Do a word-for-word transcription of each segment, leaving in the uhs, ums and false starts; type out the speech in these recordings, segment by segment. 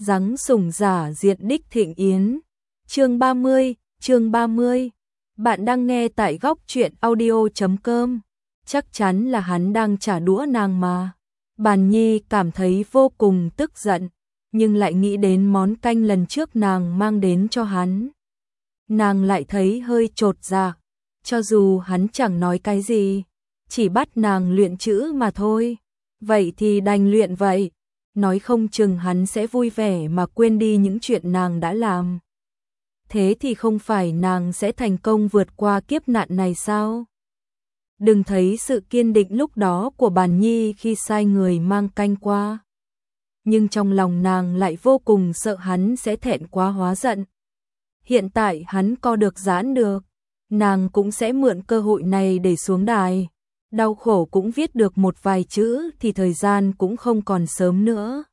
Giáng sủng giả diện đích thịnh yến. Chương ba mươi, chương ba mươi. Bạn đang nghe tại góc truyện audio chấm com. Chắc chắn là hắn đang trả đũa nàng mà. Bàn Nhi cảm thấy vô cùng tức giận, nhưng lại nghĩ đến món canh lần trước nàng mang đến cho hắn. Nàng lại thấy hơi chột dạ, cho dù hắn chẳng nói cái gì, chỉ bắt nàng luyện chữ mà thôi. Vậy thì đành luyện vậy, nói không chừng hắn sẽ vui vẻ mà quên đi những chuyện nàng đã làm. Thế thì không phải nàng sẽ thành công vượt qua kiếp nạn này sao? Đừng thấy sự kiên định lúc đó của Bàn Nhi khi sai người mang canh qua. Nhưng trong lòng nàng lại vô cùng sợ hắn sẽ thẹn quá hóa giận. Hiện tại hắn co được giãn được, nàng cũng sẽ mượn cơ hội này để xuống đài. Đau khổ cũng viết được một vài chữ thì thời gian cũng không còn sớm nữa.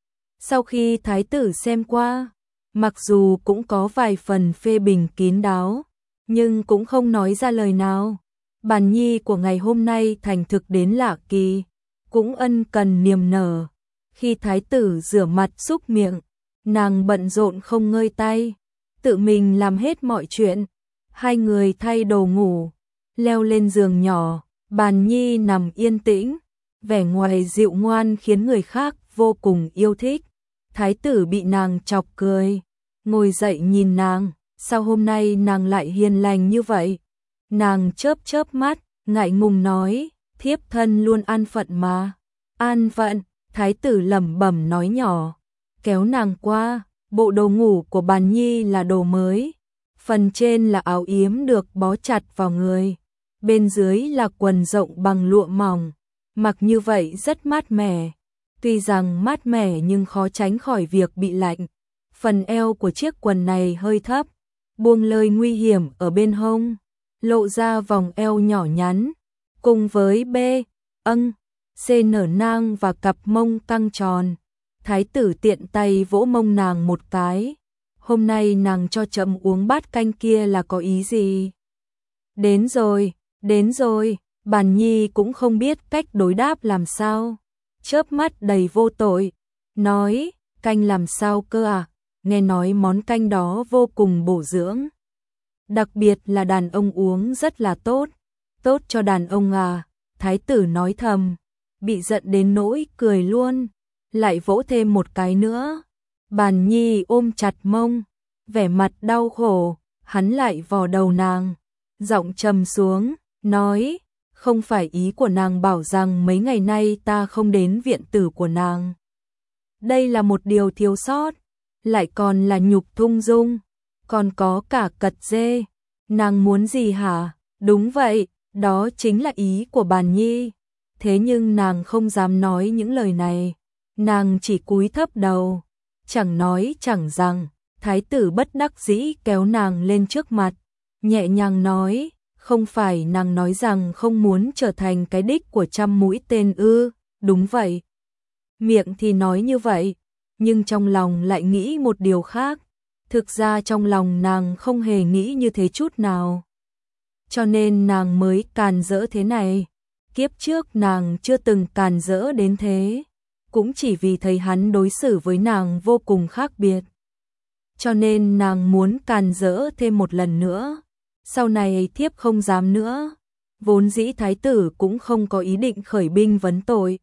Sau khi thái tử xem qua, mặc dù cũng có vài phần phê bình kín đáo, nhưng cũng không nói ra lời nào. Bàn Nhi của ngày hôm nay thành thực đến lạ kỳ, cũng ân cần niềm nở. Khi thái tử rửa mặt súc miệng, nàng bận rộn không ngơi tay, tự mình làm hết mọi chuyện. Hai người thay đồ ngủ, leo lên giường nhỏ, Bàn Nhi nằm yên tĩnh, vẻ ngoài dịu ngoan khiến người khác vô cùng yêu thích. Thái tử bị nàng chọc cười, ngồi dậy nhìn nàng, sao hôm nay nàng lại hiền lành như vậy? Nàng chớp chớp mắt, ngại ngùng nói, thiếp thân luôn an phận mà. An phận, thái tử lẩm bẩm nói nhỏ, kéo nàng qua. Bộ đồ ngủ của Bàn Nhi là đồ mới, phần trên là áo yếm được bó chặt vào người, bên dưới là quần rộng bằng lụa mỏng, mặc như vậy rất mát mẻ. Tuy rằng mát mẻ nhưng khó tránh khỏi việc bị lạnh. Phần eo của chiếc quần này hơi thấp, buông lơi nguy hiểm ở bên hông, lộ ra vòng eo nhỏ nhắn, cùng với b, âng, c nở nang và cặp mông căng tròn. Thái tử tiện tay vỗ mông nàng một cái. Hôm nay nàng cho chậm uống bát canh kia là có ý gì? Đến rồi, đến rồi, Bàn Nhi cũng không biết cách đối đáp làm sao. Chớp mắt đầy vô tội, nói, canh làm sao cơ à? Nghe nói món canh đó vô cùng bổ dưỡng. Đặc biệt là đàn ông uống rất là tốt. Tốt cho đàn ông à? Thái tử nói thầm, bị giận đến nỗi cười luôn. Lại vỗ thêm một cái nữa. Bàn Nhi ôm chặt mông, vẻ mặt đau khổ, hắn lại vò đầu nàng, giọng trầm xuống, nói, không phải ý của nàng bảo rằng mấy ngày nay ta không đến viện tử của nàng. Đây là một điều thiếu sót, lại còn là nhục thung dung, còn có cả cật dê. Nàng muốn gì hả? Đúng vậy, đó chính là ý của Bàn Nhi. Thế nhưng nàng không dám nói những lời này. Nàng chỉ cúi thấp đầu, chẳng nói chẳng rằng. Thái tử bất đắc dĩ kéo nàng lên trước mặt, nhẹ nhàng nói, không phải nàng nói rằng không muốn trở thành cái đích của trăm mũi tên ư? Đúng vậy. Miệng thì nói như vậy, nhưng trong lòng lại nghĩ một điều khác. Thực ra trong lòng nàng không hề nghĩ như thế chút nào. Cho nên nàng mới càn rỡ thế này. Kiếp trước nàng chưa từng càn rỡ đến thế. Cũng chỉ vì thấy hắn đối xử với nàng vô cùng khác biệt. Cho nên nàng muốn càn rỡ thêm một lần nữa. Sau này thiếp không dám nữa. Vốn dĩ thái tử cũng không có ý định khởi binh vấn tội.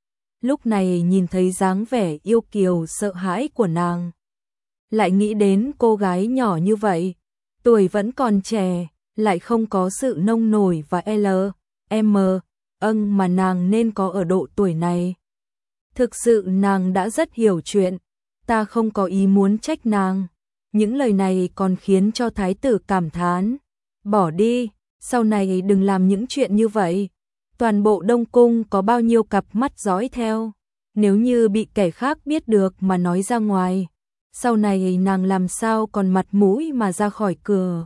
Lúc này nhìn thấy dáng vẻ yêu kiều sợ hãi của nàng, lại nghĩ đến cô gái nhỏ như vậy, tuổi vẫn còn trẻ, lại không có sự nông nổi và L, M, âng mà nàng nên có ở độ tuổi này. Thực sự nàng đã rất hiểu chuyện, ta không có ý muốn trách nàng. Những lời này còn khiến cho thái tử cảm thán. Bỏ đi, sau này đừng làm những chuyện như vậy. Toàn bộ Đông Cung có bao nhiêu cặp mắt dõi theo. Nếu như bị kẻ khác biết được mà nói ra ngoài, sau này nàng làm sao còn mặt mũi mà ra khỏi cửa.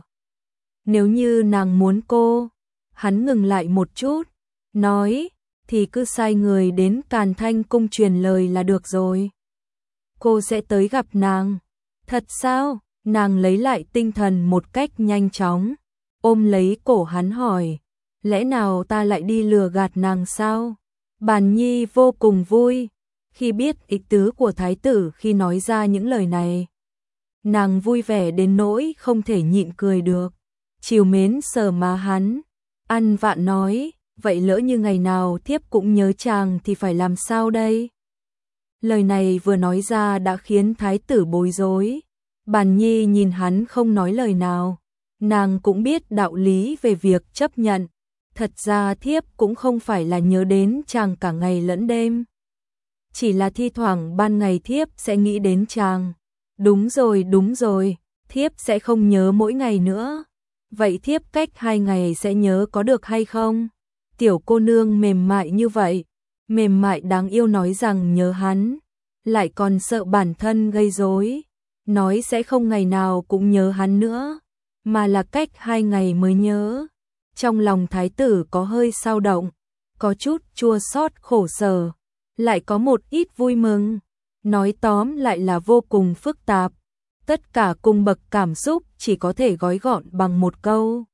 Nếu như nàng muốn cô, hắn ngừng lại một chút, nói, thì cứ sai người đến Càn Thanh Cung truyền lời là được rồi. Cô sẽ tới gặp nàng. Thật sao? Nàng lấy lại tinh thần một cách nhanh chóng, ôm lấy cổ hắn hỏi, lẽ nào ta lại đi lừa gạt nàng sao? Bàn Nhi vô cùng vui, Khi biết ý tứ của thái tử khi nói ra những lời này, nàng vui vẻ đến nỗi không thể nhịn cười được, trìu mến sờ má hắn, ăn vạ nói, vậy lỡ như ngày nào thiếp cũng nhớ chàng thì phải làm sao đây? Lời này vừa nói ra đã khiến thái tử bối rối. Bàn Nhi nhìn hắn không nói lời nào, nàng cũng biết đạo lý về việc chấp nhận. Thật ra thiếp cũng không phải là nhớ đến chàng cả ngày lẫn đêm, chỉ là thi thoảng ban ngày thiếp sẽ nghĩ đến chàng. Đúng rồi, đúng rồi, thiếp sẽ không nhớ mỗi ngày nữa. Vậy thiếp cách hai ngày sẽ nhớ có được hay không? Tiểu cô nương mềm mại như vậy, mềm mại đáng yêu nói rằng nhớ hắn, lại còn sợ bản thân gây rối, nói sẽ không ngày nào cũng nhớ hắn nữa, mà là cách hai ngày mới nhớ. Trong lòng thái tử có hơi xao động, có chút chua xót khổ sở, lại có một ít vui mừng, nói tóm lại là vô cùng phức tạp. Tất cả cung bậc cảm xúc chỉ có thể gói gọn bằng một câu.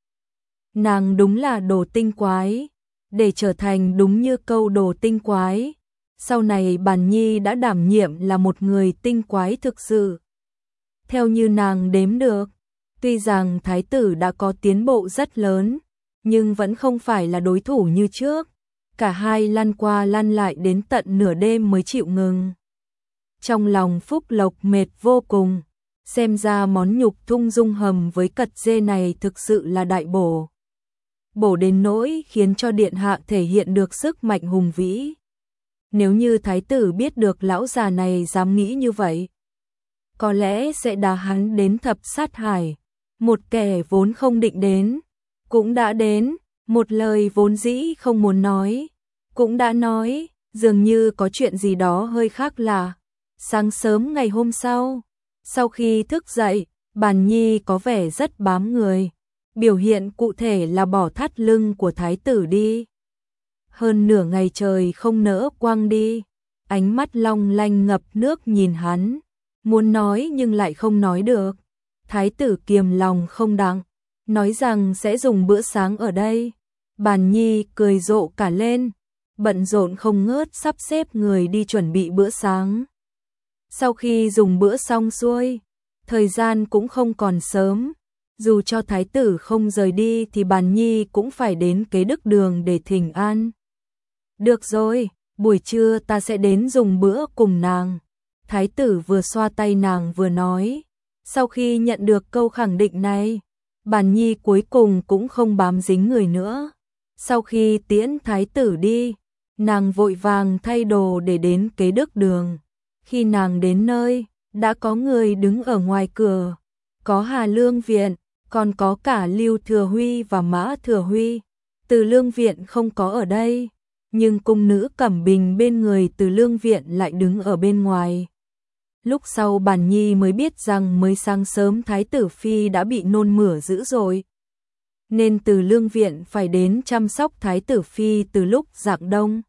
Nàng đúng là đồ tinh quái. Để trở thành đúng như câu đồ tinh quái, sau này Bàn Nhi đã đảm nhiệm là một người tinh quái thực sự. Theo như nàng đếm được, tuy rằng thái tử đã có tiến bộ rất lớn, nhưng vẫn không phải là đối thủ như trước. Cả hai lăn qua lăn lại đến tận nửa đêm mới chịu ngừng. Trong lòng Phúc Lộc mệt vô cùng, xem ra món nhục thung dung hầm với cật dê này thực sự là đại bổ. Bổ đến nỗi khiến cho điện hạ thể hiện được sức mạnh hùng vĩ. Nếu như thái tử biết được lão già này dám nghĩ như vậy, có lẽ sẽ đá hắn đến thập sát hải. Một kẻ vốn không định đến, cũng đã đến, một lời vốn dĩ không muốn nói, cũng đã nói, dường như có chuyện gì đó hơi khác lạ. Sáng sớm ngày hôm sau, sau khi thức dậy, Bàn Nhi có vẻ rất bám người. Biểu hiện cụ thể là bỏ thắt lưng của thái tử đi. Hơn nửa ngày trời không nỡ quăng đi, ánh mắt long lanh ngập nước nhìn hắn, muốn nói nhưng lại không nói được. Thái tử kiềm lòng không đặng, nói rằng sẽ dùng bữa sáng ở đây. Bàn Nhi cười rộ cả lên, bận rộn không ngớt sắp xếp người đi chuẩn bị bữa sáng. Sau khi dùng bữa xong xuôi, thời gian cũng không còn sớm. Dù cho thái tử không rời đi thì Bàn Nhi cũng phải đến Kế Đức Đường để thỉnh an. Được rồi, buổi trưa ta sẽ đến dùng bữa cùng nàng. Thái tử vừa xoa tay nàng vừa nói. Sau khi nhận được câu khẳng định này, Bàn Nhi cuối cùng cũng không bám dính người nữa. Sau khi tiễn thái tử đi, nàng vội vàng thay đồ để đến Kế Đức Đường. Khi nàng đến nơi, đã có người đứng ở ngoài cửa. Có Hà Lương Viện, còn có cả Lưu Thừa Huy và Mã Thừa Huy. Từ Lương Viện không có ở đây, nhưng cung nữ Cẩm Bình bên người Từ Lương Viện lại đứng ở bên ngoài. Lúc sau Bàn Nhi mới biết rằng mới sáng sớm thái tử phi đã bị nôn mửa dữ rồi, nên Từ Lương Viện phải đến chăm sóc thái tử phi từ lúc rạng đông.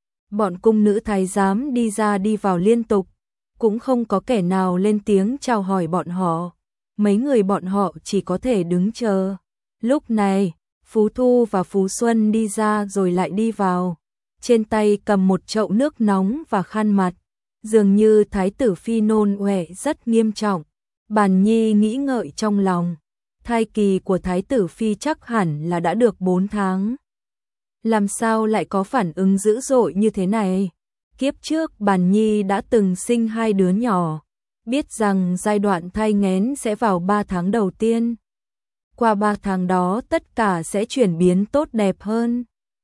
Bọn cung nữ thái giám đi ra đi vào liên tục, cũng không có kẻ nào lên tiếng chào hỏi bọn họ. Mấy người bọn họ chỉ có thể đứng chờ. Lúc này, Phú Thu và Phú Xuân đi ra rồi lại đi vào. Trên tay cầm một chậu nước nóng và khăn mặt. Dường như thái tử phi nôn ọe rất nghiêm trọng. Bàn Nhi nghĩ ngợi trong lòng. Thai kỳ của thái tử phi chắc hẳn là đã được bốn tháng. Làm sao lại có phản ứng dữ dội như thế này? Kiếp trước Bàn Nhi đã từng sinh hai đứa nhỏ, biết rằng giai đoạn thai nghén sẽ vào ba tháng đầu tiên. Qua ba tháng đó tất cả sẽ chuyển biến tốt đẹp hơn.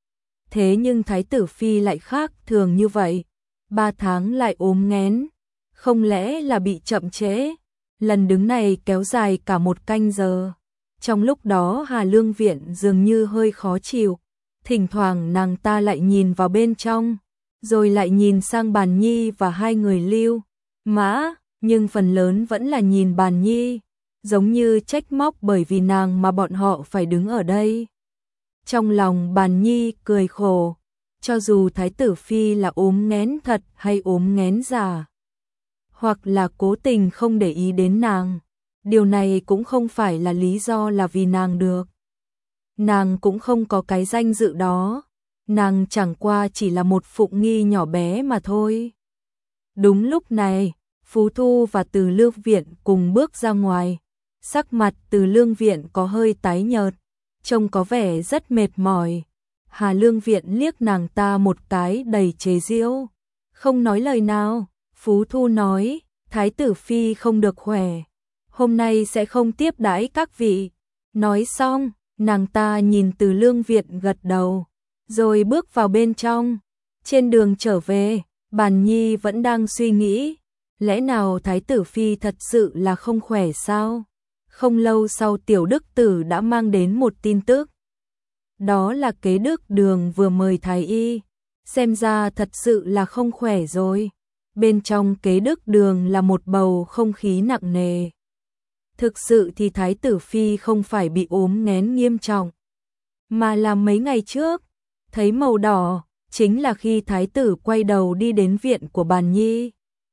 Thế nhưng thái tử phi lại khác thường như vậy, ba tháng lại ốm nghén, không lẽ là bị chậm trễ? Lần đứng này kéo dài cả một canh giờ. Trong lúc đó Hà Lương Viện dường như hơi khó chịu, thỉnh thoảng nàng ta lại nhìn vào bên trong, rồi lại nhìn sang Bàn Nhi và hai người Lưu, Mã, nhưng phần lớn vẫn là nhìn Bàn Nhi, giống như trách móc bởi vì nàng mà bọn họ phải đứng ở đây. Trong lòng Bàn Nhi cười khổ, cho dù thái tử phi là ốm nghén thật hay ốm nghén giả, hoặc là cố tình không để ý đến nàng, điều này cũng không phải là lý do là vì nàng được. Nàng cũng không có cái danh dự đó, nàng chẳng qua chỉ là một phụng nghi nhỏ bé mà thôi. Đúng lúc này, Phú Thu và Từ Lương Viện cùng bước ra ngoài. Sắc mặt Từ Lương Viện có hơi tái nhợt, trông có vẻ rất mệt mỏi. Hà Lương Viện liếc nàng ta một cái đầy chế giễu, không nói lời nào. Phú Thu nói, Thái tử phi không được khỏe, hôm nay sẽ không tiếp đãi các vị. Nói xong, nàng ta nhìn Từ Lương Viện gật đầu, rồi bước vào bên trong. Trên đường trở về, Bàn Nhi vẫn đang suy nghĩ, lẽ nào Thái tử phi thật sự là không khỏe sao? Không lâu sau Tiểu Đức Tử đã mang đến một tin tức. Đó là Kế Đức Đường vừa mời thái y, xem ra thật sự là không khỏe rồi. Bên trong Kế Đức Đường là một bầu không khí nặng nề. Thực sự thì Thái tử phi không phải bị ốm nghén nghiêm trọng, mà là mấy ngày trước, thấy màu đỏ, chính là khi Thái tử quay đầu đi đến viện của Bàn Nhi.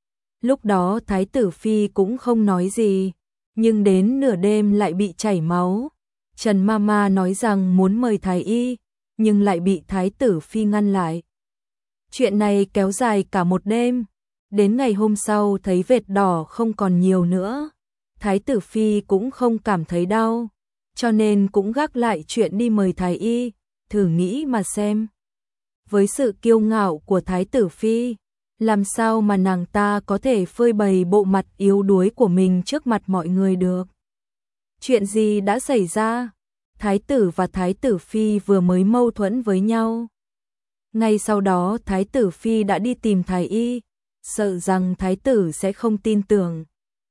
Lúc đó Thái tử phi cũng không nói gì, nhưng đến nửa đêm lại bị chảy máu. Trần Mama nói rằng muốn mời thái y, nhưng lại bị Thái tử phi ngăn lại. Chuyện này kéo dài cả một đêm, đến ngày hôm sau thấy vệt đỏ không còn nhiều nữa. Thái tử phi cũng không cảm thấy đau, cho nên cũng gác lại chuyện đi mời thái y. Thử nghĩ mà xem, với sự kiêu ngạo của Thái tử phi, làm sao mà nàng ta có thể phơi bày bộ mặt yếu đuối của mình trước mặt mọi người được? Chuyện gì đã xảy ra? Thái tử và Thái tử phi vừa mới mâu thuẫn với nhau. Ngay sau đó Thái tử phi đã đi tìm thái y, sợ rằng Thái tử sẽ không tin tưởng,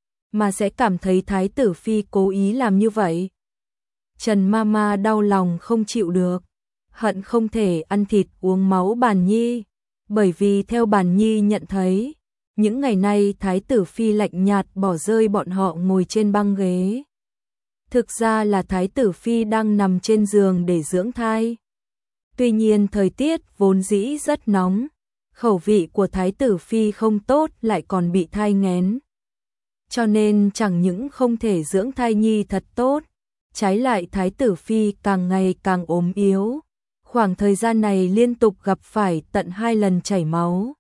mà sẽ cảm thấy Thái tử phi cố ý làm như vậy. Trần Mama đau lòng không chịu được, hận không thể ăn thịt uống máu Bàn Nhi, bởi vì theo Bàn Nhi nhận thấy, những ngày nay Thái tử phi lạnh nhạt bỏ rơi bọn họ ngồi trên băng ghế. Thực ra là Thái tử phi đang nằm trên giường để dưỡng thai. Tuy nhiên thời tiết vốn dĩ rất nóng, khẩu vị của Thái tử phi không tốt lại còn bị thai nghén. Cho nên chẳng những không thể dưỡng thai nhi thật tốt, trái lại Thái tử phi càng ngày càng ốm yếu. Khoảng thời gian này liên tục gặp phải tận hai lần chảy máu.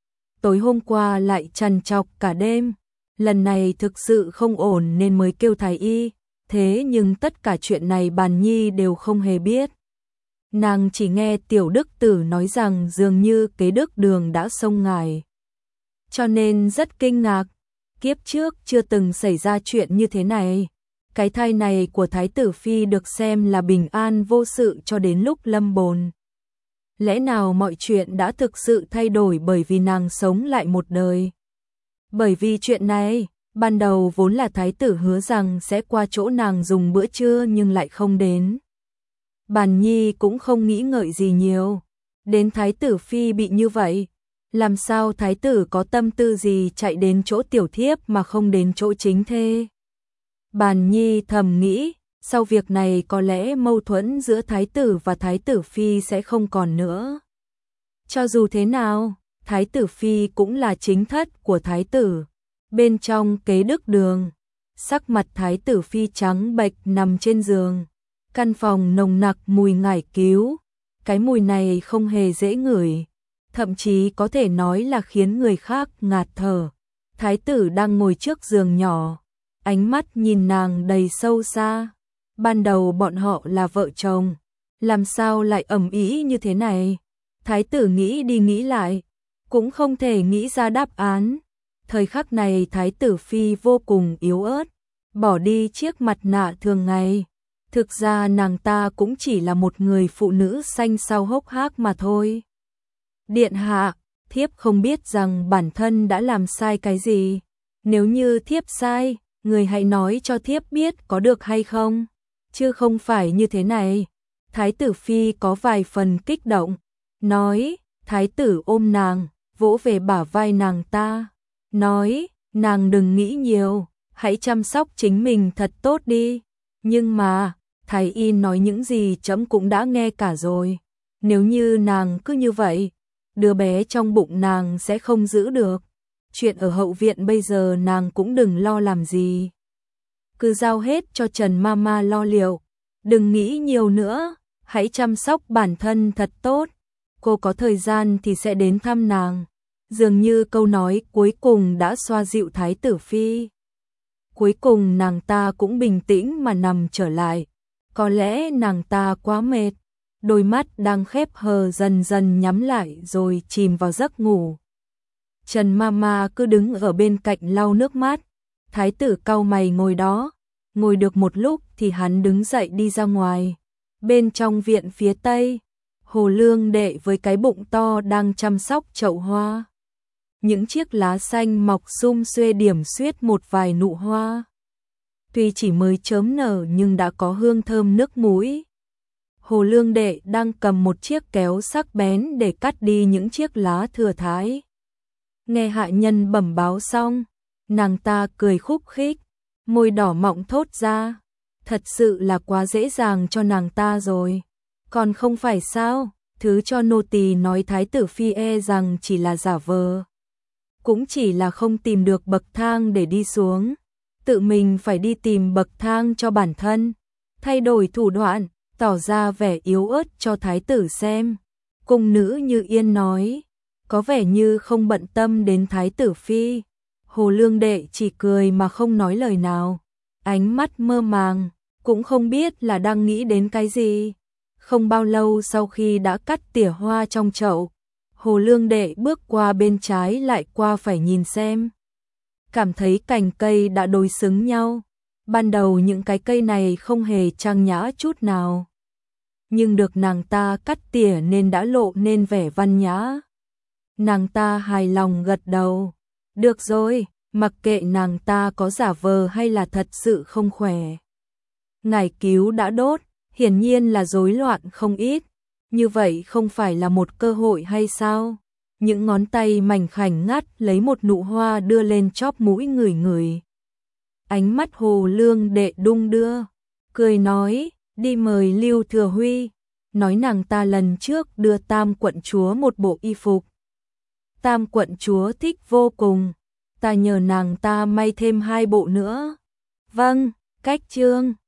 Tối hôm qua lại trằn trọc cả đêm, lần này thực sự không ổn nên mới kêu thái y. Thế nhưng tất cả chuyện này Bàn Nhi đều không hề biết. Nàng chỉ nghe Tiểu Đức Tử nói rằng dường như Kế Đức Đường đã xông ngài. Cho nên rất kinh ngạc, kiếp trước chưa từng xảy ra chuyện như thế này. Cái thai này của Thái tử phi được xem là bình an vô sự cho đến lúc lâm bồn. Lẽ nào mọi chuyện đã thực sự thay đổi bởi vì nàng sống lại một đời? Bởi vì chuyện này, ban đầu vốn là thái tử hứa rằng sẽ qua chỗ nàng dùng bữa trưa nhưng lại không đến. Bàn Nhi cũng không nghĩ ngợi gì nhiều, đến thái tử phi bị như vậy, làm sao thái tử có tâm tư gì chạy đến chỗ tiểu thiếp mà không đến chỗ chính thê. Bàn Nhi thầm nghĩ, sau việc này có lẽ mâu thuẫn giữa thái tử và thái tử phi sẽ không còn nữa. Cho dù thế nào, thái tử phi cũng là chính thất của thái tử. Bên trong Kế Đức Đường, sắc mặt thái tử phi trắng bệch nằm trên giường. Căn phòng nồng nặc mùi ngải cứu, cái mùi này không hề dễ ngửi, thậm chí có thể nói là khiến người khác ngạt thở. Thái tử đang ngồi trước giường nhỏ, ánh mắt nhìn nàng đầy sâu xa. Ban đầu bọn họ là vợ chồng, làm sao lại ầm ĩ như thế này? Thái tử nghĩ đi nghĩ lại, cũng không thể nghĩ ra đáp án. Thời khắc này thái tử phi vô cùng yếu ớt, bỏ đi chiếc mặt nạ thường ngày. Thực ra nàng ta cũng chỉ là một người phụ nữ xanh xao hốc hác mà thôi. Điện hạ, thiếp không biết rằng bản thân đã làm sai cái gì. Nếu như thiếp sai, người hãy nói cho thiếp biết có được hay không? Chứ không phải như thế này. Thái tử phi có vài phần kích động, nói. Thái tử ôm nàng, vỗ về bả vai nàng ta, nói, nàng đừng nghĩ nhiều, hãy chăm sóc chính mình thật tốt đi. Nhưng mà, thái y nói những gì trẫm cũng đã nghe cả rồi. Nếu như nàng cứ như vậy, đứa bé trong bụng nàng sẽ không giữ được. Chuyện ở hậu viện bây giờ nàng cũng đừng lo làm gì. Cứ giao hết cho Trần Mama lo liệu, đừng nghĩ nhiều nữa, hãy chăm sóc bản thân thật tốt. Cô có thời gian thì sẽ đến thăm nàng. Dường như câu nói cuối cùng đã xoa dịu Thái tử Phi. Cuối cùng nàng ta cũng bình tĩnh mà nằm trở lại. Có lẽ nàng ta quá mệt, đôi mắt đang khép hờ dần dần nhắm lại rồi chìm vào giấc ngủ. Trần Mama cứ đứng ở bên cạnh lau nước mắt. Thái tử cau mày ngồi đó, ngồi được một lúc thì hắn đứng dậy đi ra ngoài. Bên trong viện phía tây, Hồ Lương Đệ với cái bụng to đang chăm sóc chậu hoa. Những chiếc lá xanh mọc sum xuê điểm xuyết một vài nụ hoa. Tuy chỉ mới chớm nở nhưng đã có hương thơm nước mũi. Hồ Lương Đệ đang cầm một chiếc kéo sắc bén để cắt đi những chiếc lá thừa thãi. Nghe hạ nhân bẩm báo xong, nàng ta cười khúc khích, môi đỏ mọng thốt ra. Thật sự là quá dễ dàng cho nàng ta rồi. Còn không phải sao, thứ cho nô tỳ nói Thái tử Phi e rằng chỉ là giả vờ. Cũng chỉ là không tìm được bậc thang để đi xuống. Tự mình phải đi tìm bậc thang cho bản thân. Thay đổi thủ đoạn, tỏ ra vẻ yếu ớt cho Thái tử xem. Cung nữ Như Yên nói, có vẻ như không bận tâm đến Thái tử Phi. Hồ Lương Đệ chỉ cười mà không nói lời nào. Ánh mắt mơ màng, cũng không biết là đang nghĩ đến cái gì. Không bao lâu sau khi đã cắt tỉa hoa trong chậu, Hồ Lương Đệ bước qua bên trái lại qua phải nhìn xem. Cảm thấy cành cây đã đối xứng nhau. Ban đầu những cái cây này không hề trang nhã chút nào. Nhưng được nàng ta cắt tỉa nên đã lộ nên vẻ văn nhã. Nàng ta hài lòng gật đầu. Được rồi, mặc kệ nàng ta có giả vờ hay là thật sự không khỏe. Ngải cứu đã đốt, hiển nhiên là rối loạn không ít. Như vậy không phải là một cơ hội hay sao? Những ngón tay mảnh khảnh ngắt lấy một nụ hoa đưa lên chóp mũi ngửi ngửi. Ánh mắt Hồ Lương Đệ đung đưa, cười nói, đi mời Lưu Thừa Huy. Nói nàng ta lần trước đưa Tam quận chúa một bộ y phục. Tam quận chúa thích vô cùng, ta nhờ nàng ta may thêm hai bộ nữa. Vâng, cách trương.